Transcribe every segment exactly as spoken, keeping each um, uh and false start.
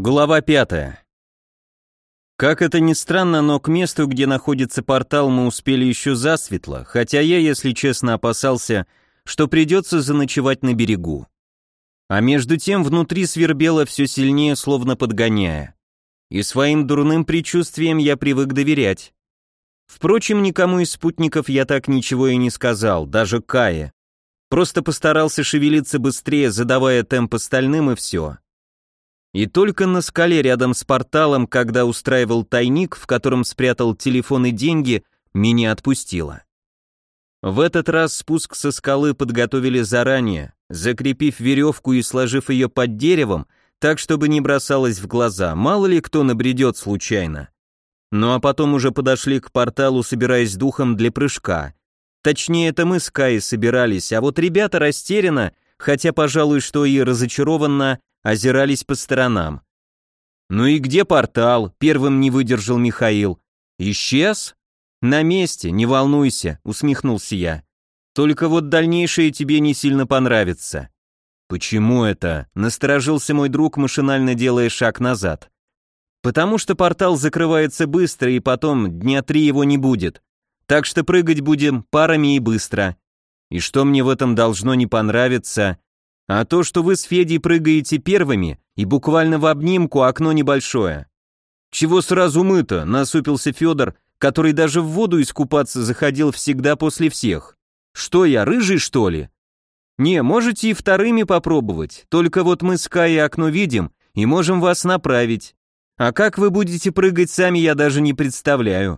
Глава пятая. Как это ни странно, но к месту, где находится портал, мы успели еще засветло, хотя я, если честно, опасался, что придется заночевать на берегу. А между тем внутри свербело все сильнее, словно подгоняя. И своим дурным предчувствием я привык доверять. Впрочем, никому из спутников я так ничего и не сказал, даже Кае. Просто постарался шевелиться быстрее, задавая темп остальным, и все. И только на скале рядом с порталом, когда устраивал тайник, в котором спрятал телефон и деньги, меня отпустило. В этот раз спуск со скалы подготовили заранее, закрепив веревку и сложив ее под деревом, так, чтобы не бросалось в глаза, мало ли кто набредет случайно. Ну а потом уже подошли к порталу, собираясь духом для прыжка. Точнее, это мы с Каей собирались, а вот ребята растерянно, хотя, пожалуй, что и разочарованно, озирались по сторонам. «Ну и где портал?» — первым не выдержал Михаил. «Исчез?» «На месте, не волнуйся», — усмехнулся я. «Только вот дальнейшее тебе не сильно понравится». «Почему это?» — насторожился мой друг, машинально делая шаг назад. «Потому что портал закрывается быстро, и потом дня три его не будет. Так что прыгать будем парами и быстро. И что мне в этом должно не понравиться? А то, что вы с Федей прыгаете первыми, и буквально в обнимку окно небольшое». «Чего сразу мы-то?» — насупился Федор, который даже в воду искупаться заходил всегда после всех. «Что я, рыжий, что ли?» «Не, можете и вторыми попробовать, только вот мы с Каей окно видим и можем вас направить. А как вы будете прыгать сами, я даже не представляю».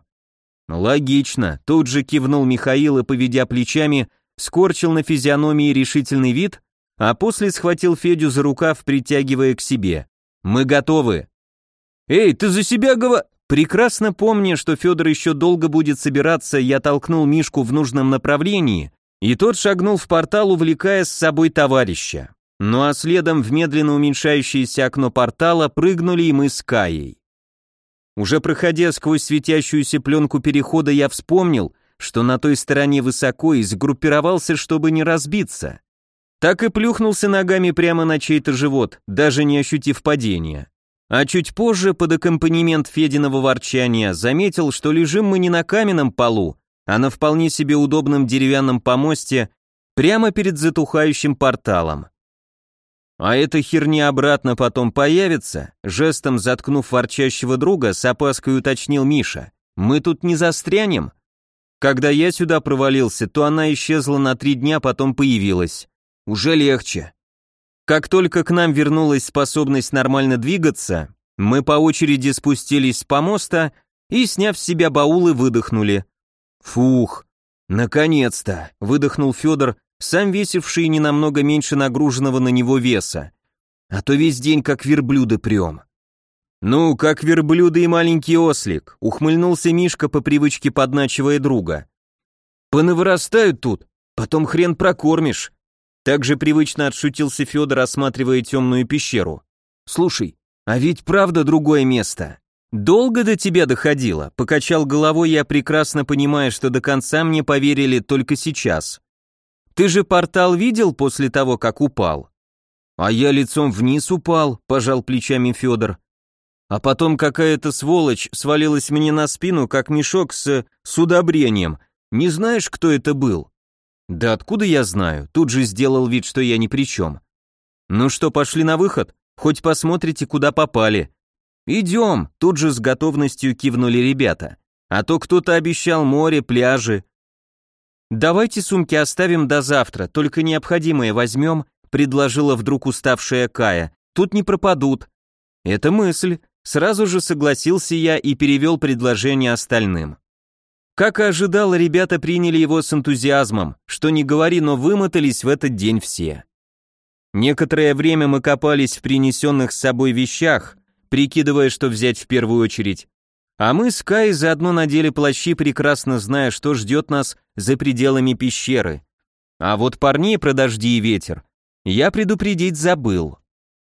«Логично», — тут же кивнул Михаил и, поведя плечами, скорчил на физиономии решительный вид, а после схватил Федю за рукав, притягивая к себе. «Мы готовы». «Эй, ты за себя говор...» Прекрасно помня, что Федор еще долго будет собираться, я толкнул Мишку в нужном направлении, и тот шагнул в портал, увлекая с собой товарища. Ну а следом в медленно уменьшающееся окно портала прыгнули и мы с Каей. Уже проходя сквозь светящуюся пленку перехода, я вспомнил, что на той стороне высоко, и сгруппировался, чтобы не разбиться. Так и плюхнулся ногами прямо на чей-то живот, даже не ощутив падения. А чуть позже, под аккомпанемент Фединого ворчания, заметил, что лежим мы не на каменном полу, а на вполне себе удобном деревянном помосте прямо перед затухающим порталом. «А эта херня обратно потом появится?» Жестом заткнув ворчащего друга, с опаской уточнил Миша. «Мы тут не застрянем?» «Когда я сюда провалился, то она исчезла на три дня, потом появилась. Уже легче. Как только к нам вернулась способность нормально двигаться, мы по очереди спустились с помоста и, сняв с себя баулы, выдохнули. Фух, наконец-то, выдохнул Федор, сам весивший не намного меньше нагруженного на него веса. А то весь день как верблюды прем. Ну, как верблюды и маленький ослик, ухмыльнулся Мишка, по привычке подначивая друга. Понавырастают тут, потом хрен прокормишь. Также привычно отшутился Федор, осматривая темную пещеру. «Слушай, а ведь правда другое место. Долго до тебя доходило?» Покачал головой, я прекрасно понимая, что до конца мне поверили только сейчас. «Ты же портал видел после того, как упал?» «А я лицом вниз упал», — пожал плечами Федор. «А потом какая-то сволочь свалилась мне на спину, как мешок с... с удобрением. Не знаешь, кто это был?» «Да откуда я знаю?» Тут же сделал вид, что я ни при чем. «Ну что, пошли на выход? Хоть посмотрите, куда попали». «Идем», тут же с готовностью кивнули ребята. «А то кто-то обещал море, пляжи». «Давайте сумки оставим до завтра, только необходимое возьмем», предложила вдруг уставшая Кая. «Тут не пропадут». «Это мысль», сразу же согласился я и перевел предложение остальным. Как и ожидал, ребята приняли его с энтузиазмом, что не говори, но вымотались в этот день все. Некоторое время мы копались в принесенных с собой вещах, прикидывая, что взять в первую очередь, а мы с Кай заодно надели плащи, прекрасно зная, что ждет нас за пределами пещеры. А вот парней про дожди и ветер я предупредить забыл.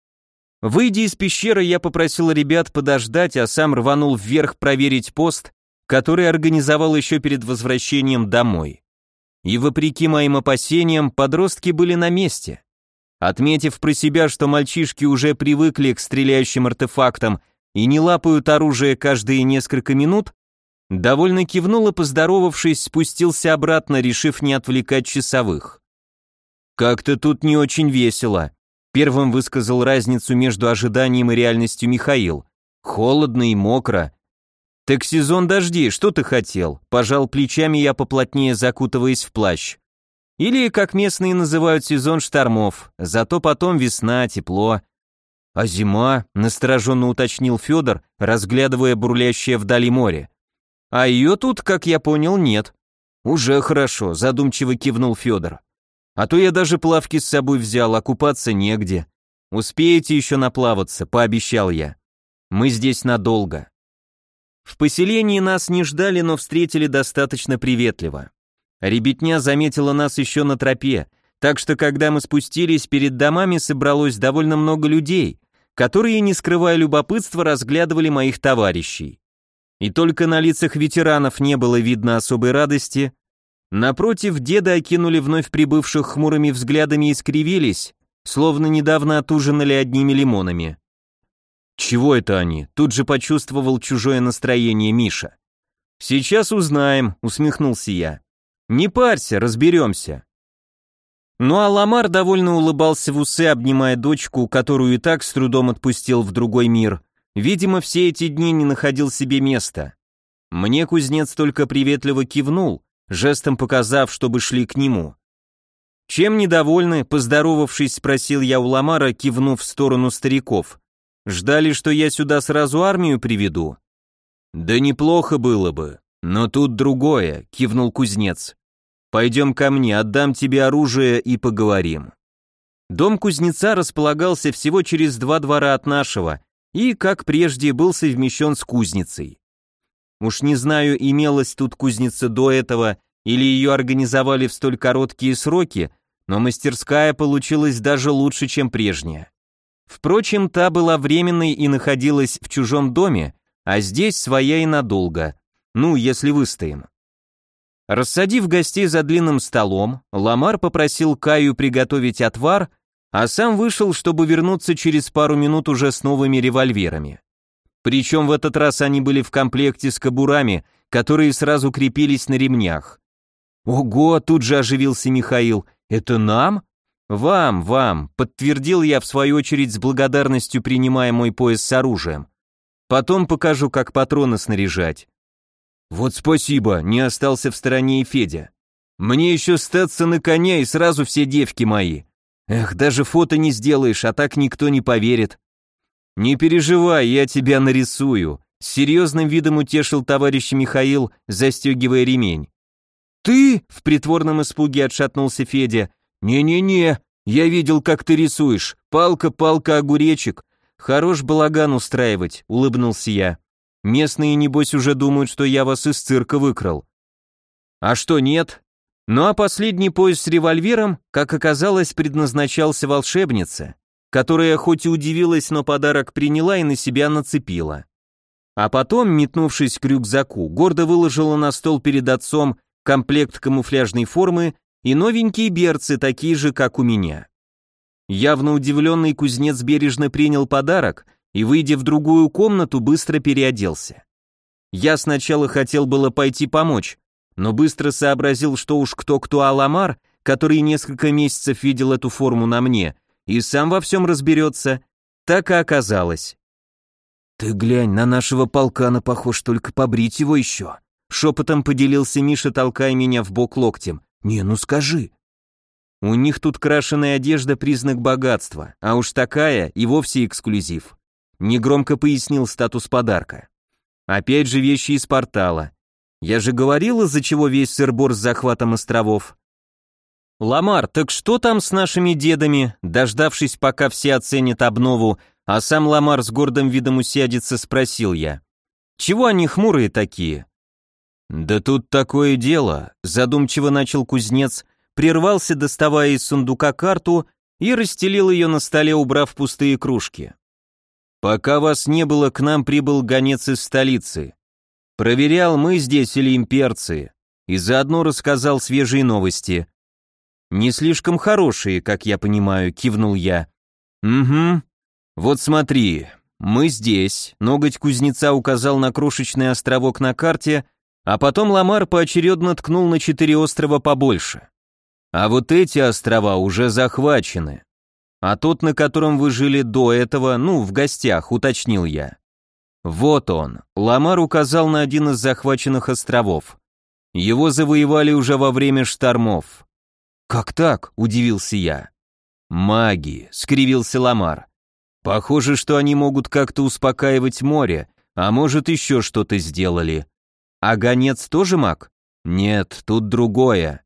Выйдя из пещеры, я попросил ребят подождать, а сам рванул вверх проверить пост, который организовал еще перед возвращением домой. И вопреки моим опасениям, подростки были на месте. Отметив про себя, что мальчишки уже привыкли к стреляющим артефактам и не лапают оружие каждые несколько минут, довольно кивнул и, поздоровавшись, спустился обратно, решив не отвлекать часовых. «Как-то тут не очень весело», — первым высказал разницу между ожиданием и реальностью Михаил. «Холодно и мокро». «Так сезон дождей, что ты хотел?» — пожал плечами я, поплотнее закутываясь в плащ. «Или, как местные называют, сезон штормов, зато потом весна, тепло». «А зима?» — настороженно уточнил Федор, разглядывая бурлящее вдали море. «А ее тут, как я понял, нет». «Уже хорошо», — задумчиво кивнул Федор. «А то я даже плавки с собой взял, а купаться негде. Успеете еще наплаваться», — пообещал я. «Мы здесь надолго». В поселении нас не ждали, но встретили достаточно приветливо. Ребятня заметила нас еще на тропе, так что когда мы спустились, перед домами собралось довольно много людей, которые, не скрывая любопытства, разглядывали моих товарищей. И только на лицах ветеранов не было видно особой радости. Напротив, деда окинули вновь прибывших хмурыми взглядами и скривились, словно недавно отужинали одними лимонами. «Чего это они?» — тут же почувствовал чужое настроение Миша. «Сейчас узнаем», — усмехнулся я. «Не парься, разберемся». Ну а Ламар довольно улыбался в усы, обнимая дочку, которую и так с трудом отпустил в другой мир. Видимо, все эти дни не находил себе места. Мне кузнец только приветливо кивнул, жестом показав, чтобы шли к нему. «Чем недовольны?» — поздоровавшись, спросил я у Ламара, кивнув в сторону стариков. «Ждали, что я сюда сразу армию приведу?» «Да неплохо было бы, но тут другое», — кивнул кузнец. «Пойдем ко мне, отдам тебе оружие и поговорим». Дом кузнеца располагался всего через два двора от нашего и, как прежде, был совмещен с кузницей. Уж не знаю, имелась тут кузница до этого или ее организовали в столь короткие сроки, но мастерская получилась даже лучше, чем прежняя. Впрочем, та была временной и находилась в чужом доме, а здесь своя и надолго, ну, если выстоим. Рассадив гостей за длинным столом, Ламар попросил Каю приготовить отвар, а сам вышел, чтобы вернуться через пару минут уже с новыми револьверами. Причем в этот раз они были в комплекте с кобурами, которые сразу крепились на ремнях. «Ого!» — тут же оживился Михаил. «Это нам?» «Вам, вам», — подтвердил я в свою очередь с благодарностью, принимая мой пояс с оружием. «Потом покажу, как патроны снаряжать». «Вот спасибо», — не остался в стороне и Федя. «Мне еще статься на коня и сразу все девки мои. Эх, даже фото не сделаешь, а так никто не поверит». «Не переживай, я тебя нарисую», — с серьезным видом утешил товарищ Михаил, застегивая ремень. «Ты?» — в притворном испуге отшатнулся Федя. «Не-не-не, я видел, как ты рисуешь. Палка, палка, огуречек. Хорош балаган устраивать», — улыбнулся я. «Местные, небось, уже думают, что я вас из цирка выкрал». «А что, нет?» Ну а последний пояс с револьвером, как оказалось, предназначался волшебнице, которая хоть и удивилась, но подарок приняла и на себя нацепила. А потом, метнувшись к рюкзаку, гордо выложила на стол перед отцом комплект камуфляжной формы и новенькие берцы, такие же, как у меня. Явно удивленный кузнец бережно принял подарок и, выйдя в другую комнату, быстро переоделся. Я сначала хотел было пойти помочь, но быстро сообразил, что уж кто-кто, а Ламар, который несколько месяцев видел эту форму на мне, и сам во всем разберется, так и оказалось. «Ты глянь, на нашего полкана похож, только побрить его еще», шепотом поделился Миша, толкая меня в бок локтем. «Не, ну скажи». «У них тут крашеная одежда — признак богатства, а уж такая и вовсе эксклюзив», негромко пояснил статус подарка. «Опять же вещи из портала. Я же говорил, из-за чего весь сыр-бор с захватом островов». «Ламар, так что там с нашими дедами?» Дождавшись, пока все оценят обнову, а сам Ламар с гордым видом усядется, спросил я. «Чего они хмурые такие?» «Да тут такое дело», задумчиво начал кузнец, прервался, доставая из сундука карту и расстелил ее на столе, убрав пустые кружки. «Пока вас не было, к нам прибыл гонец из столицы. Проверял, мы здесь или имперцы, и заодно рассказал свежие новости. Не слишком хорошие, как я понимаю, кивнул я. Угу. Вот смотри, мы здесь. Ноготь кузнеца указал на крошечный островок на карте, а потом Ламар поочередно ткнул на четыре острова побольше. А вот эти острова уже захвачены. А тот, на котором вы жили до этого, ну, в гостях, уточнил я. Вот он. Ламар указал на один из захваченных островов. Его завоевали уже во время штормов. Как так? Удивился я. Маги, скривился Ламар. Похоже, что они могут как-то успокаивать море, а может еще что-то сделали. А гонец тоже маг? Нет, тут другое.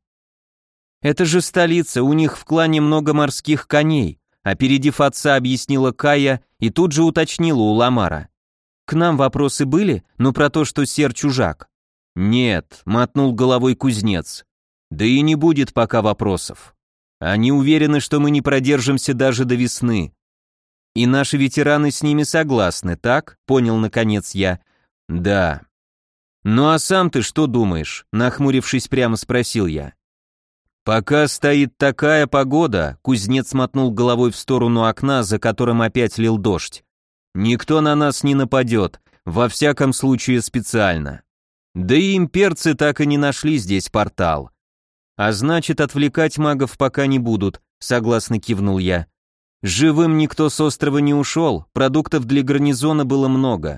Это же столица, у них в клане много морских коней, опередив отца, объяснила Кая и тут же уточнила у Ламара. К нам вопросы были, но про то, что Сер чужак. Нет, мотнул головой кузнец. Да и не будет пока вопросов. Они уверены, что мы не продержимся даже до весны. И наши ветераны с ними согласны, так? Понял наконец я. Да. Ну а сам ты что думаешь? Нахмурившись, прямо спросил я. Пока стоит такая погода, кузнец мотнул головой в сторону окна, за которым опять лил дождь. Никто на нас не нападет, во всяком случае специально. Да и имперцы так и не нашли здесь портал. А значит, отвлекать магов пока не будут, согласно кивнул я. Живым никто с острова не ушел, продуктов для гарнизона было много.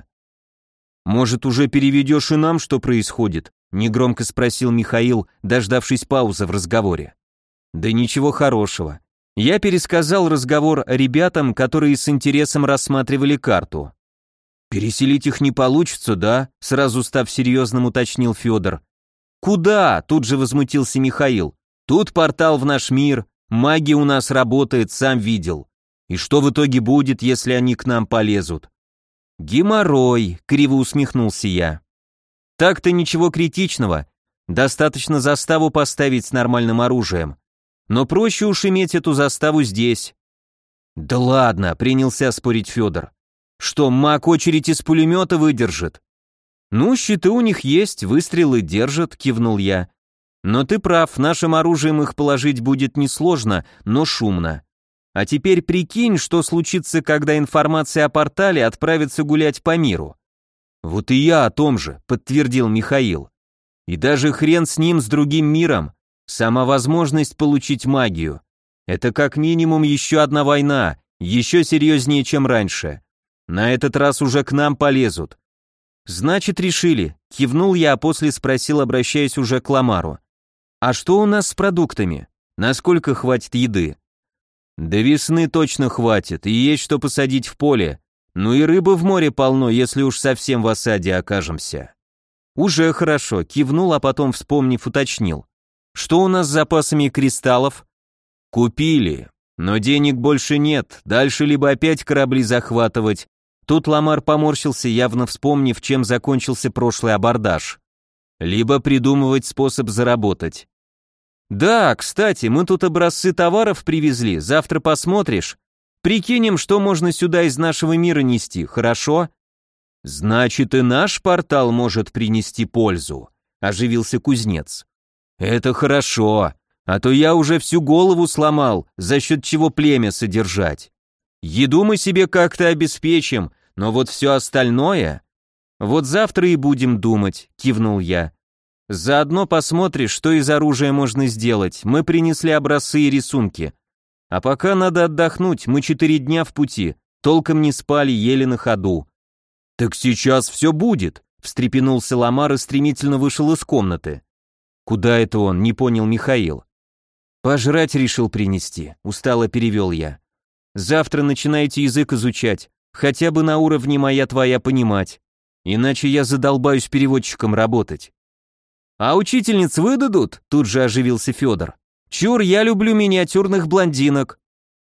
Может, уже переведешь и нам, что происходит? Негромко спросил Михаил, дождавшись паузы в разговоре. Да ничего хорошего. Я пересказал разговор ребятам, которые с интересом рассматривали карту. Переселить их не получится, да? Сразу став серьезным, уточнил Федор. Куда? Тут же возмутился Михаил. Тут портал в наш мир, магия у нас работает, сам видел. И что в итоге будет, если они к нам полезут? Геморрой, криво усмехнулся я. Так-то ничего критичного, достаточно заставу поставить с нормальным оружием. Но проще уж иметь эту заставу здесь. Да ладно, принялся спорить Федор. Что, маг очередь из пулемета выдержит? Ну, щиты у них есть, выстрелы держат, кивнул я. Но ты прав, нашим оружием их положить будет несложно, но шумно. А теперь прикинь, что случится, когда информация о портале отправится гулять по миру. Вот и я о том же, подтвердил Михаил. И даже хрен с ним, с другим миром. Сама возможность получить магию. Это как минимум еще одна война, еще серьезнее, чем раньше. На этот раз уже к нам полезут. Значит, решили. Кивнул я, а после спросил, обращаясь уже к Ламару. А что у нас с продуктами? Насколько хватит еды? До весны точно хватит, и есть что посадить в поле. Ну и рыбы в море полно, если уж совсем в осаде окажемся. Уже хорошо, кивнул, а потом, вспомнив, уточнил. Что у нас с запасами кристаллов? Купили, но денег больше нет, дальше либо опять корабли захватывать. Тут Ламар поморщился, явно вспомнив, чем закончился прошлый абордаж. Либо придумывать способ заработать. Да, кстати, мы тут образцы товаров привезли, завтра посмотришь. Прикинем, что можно сюда из нашего мира нести, хорошо? Значит, и наш портал может принести пользу, оживился кузнец. Это хорошо, а то я уже всю голову сломал, за счет чего племя содержать. Еду мы себе как-то обеспечим, но вот все остальное... Вот завтра и будем думать, кивнул я. Заодно посмотришь, что из оружия можно сделать, мы принесли образцы и рисунки. А пока надо отдохнуть, мы четыре дня в пути, толком не спали, еле на ходу. Так сейчас все будет, встрепенулся Ламар и стремительно вышел из комнаты. Куда это он, не понял Михаил. Пожрать решил принести, устало перевел я. Завтра начинайте язык изучать, хотя бы на уровне моя твоя понимать, иначе я задолбаюсь переводчиком работать. А учительниц выдадут? Тут же оживился Федор. Чур, я люблю миниатюрных блондинок.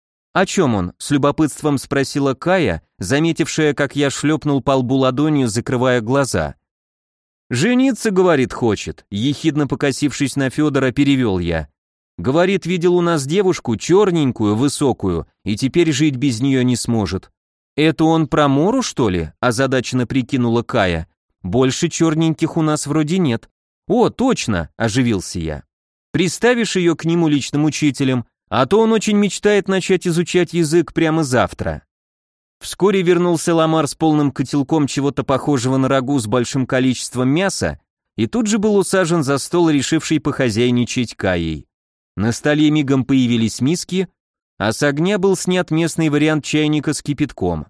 О чем он? С любопытством спросила Кая, заметившая, как я шлепнул по лбу ладонью, закрывая глаза. Жениться, говорит, хочет, ехидно покосившись на Федора, перевел я. Говорит, видел у нас девушку, черненькую, высокую, и теперь жить без нее не сможет. Это он про Мору, что ли? Озадаченно прикинула Кая. Больше черненьких у нас вроде нет. О, точно, оживился я. Приставишь ее к нему личным учителем, а то он очень мечтает начать изучать язык прямо завтра». Вскоре вернулся Ламар с полным котелком чего-то похожего на рагу с большим количеством мяса, и тут же был усажен за стол, решивший похозяйничать Каей. На столе мигом появились миски, а с огня был снят местный вариант чайника с кипятком.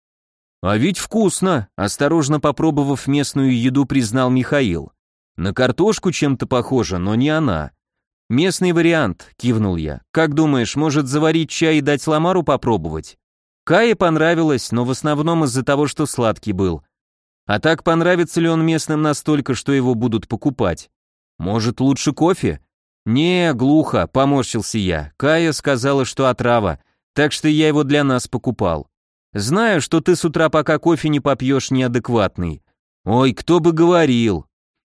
«А ведь вкусно!» – осторожно попробовав местную еду, признал Михаил. «На картошку чем-то похоже, но не она». «Местный вариант», – кивнул я. «Как думаешь, может заварить чай и дать Ламару попробовать?» Кае понравилось, но в основном из-за того, что сладкий был. А так понравится ли он местным настолько, что его будут покупать? Может, лучше кофе? Не, глухо, поморщился я. Кая сказала, что отрава, так что я его для нас покупал. Знаю, что ты с утра пока кофе не попьешь, неадекватный. Ой, кто бы говорил.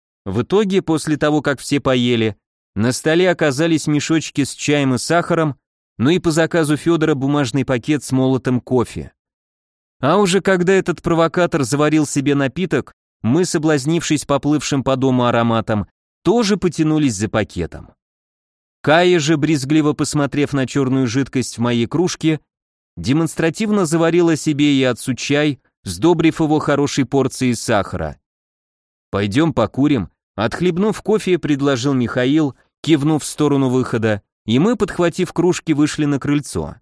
В итоге, после того, как все поели, на столе оказались мешочки с чаем и сахаром, ну и по заказу Федора бумажный пакет с молотым кофе. А уже когда этот провокатор заварил себе напиток, мы, соблазнившись поплывшим по дому ароматом, тоже потянулись за пакетом. Кая же, брезгливо посмотрев на черную жидкость в моей кружке, демонстративно заварила себе и отцу чай, сдобрив его хорошей порцией сахара. «Пойдем покурим», — отхлебнув кофе, предложил Михаил, кивнув в сторону выхода, и мы, подхватив кружки, вышли на крыльцо.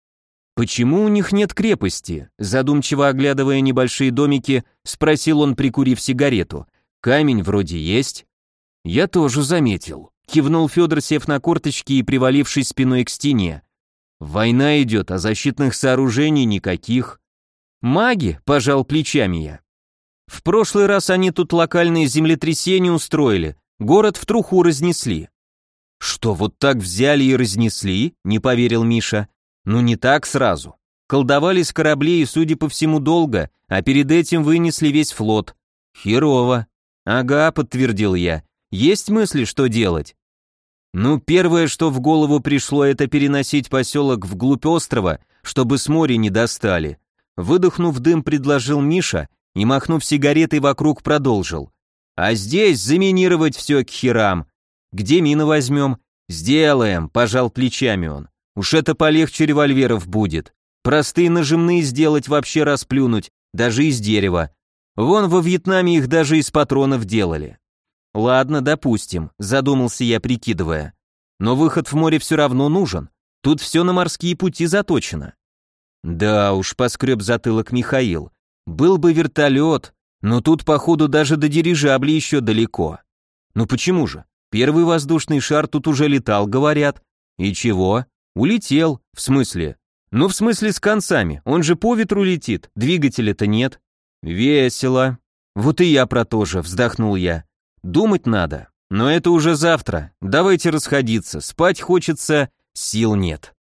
«Почему у них нет крепости?» Задумчиво оглядывая небольшие домики, спросил он, прикурив сигарету. «Камень вроде есть». «Я тоже заметил», — кивнул Федор, сев на корточки и привалившись спиной к стене. «Война идет, а защитных сооружений никаких». «Маги», — пожал плечами я. «В прошлый раз они тут локальные землетрясения устроили, город в труху разнесли». «Что, вот так взяли и разнесли?» — не поверил Миша. «Ну не так сразу. Колдовали с кораблей и, судя по всему, долго, а перед этим вынесли весь флот. Херово». «Ага», — подтвердил я. «Есть мысли, что делать?» «Ну, первое, что в голову пришло, это переносить поселок вглубь острова, чтобы с моря не достали». Выдохнув дым, предложил Миша и, махнув сигаретой вокруг, продолжил. «А здесь заминировать все к херам. Где мины возьмем?» «Сделаем», — пожал плечами он. «Уж это полегче револьверов будет. Простые нажимные сделать вообще расплюнуть, даже из дерева. Вон во Вьетнаме их даже из патронов делали». «Ладно, допустим», — задумался я, прикидывая. «Но выход в море все равно нужен. Тут все на морские пути заточено». «Да уж», — поскреб затылок Михаил. «Был бы вертолет, но тут, походу, даже до дирижабли еще далеко». «Ну почему же? Первый воздушный шар тут уже летал, говорят». «И чего?» «Улетел. В смысле?» «Ну, в смысле с концами. Он же по ветру летит, двигателя-то нет». «Весело». «Вот и я про то же», — вздохнул я. «Думать надо. Но это уже завтра. Давайте расходиться. Спать хочется, сил нет».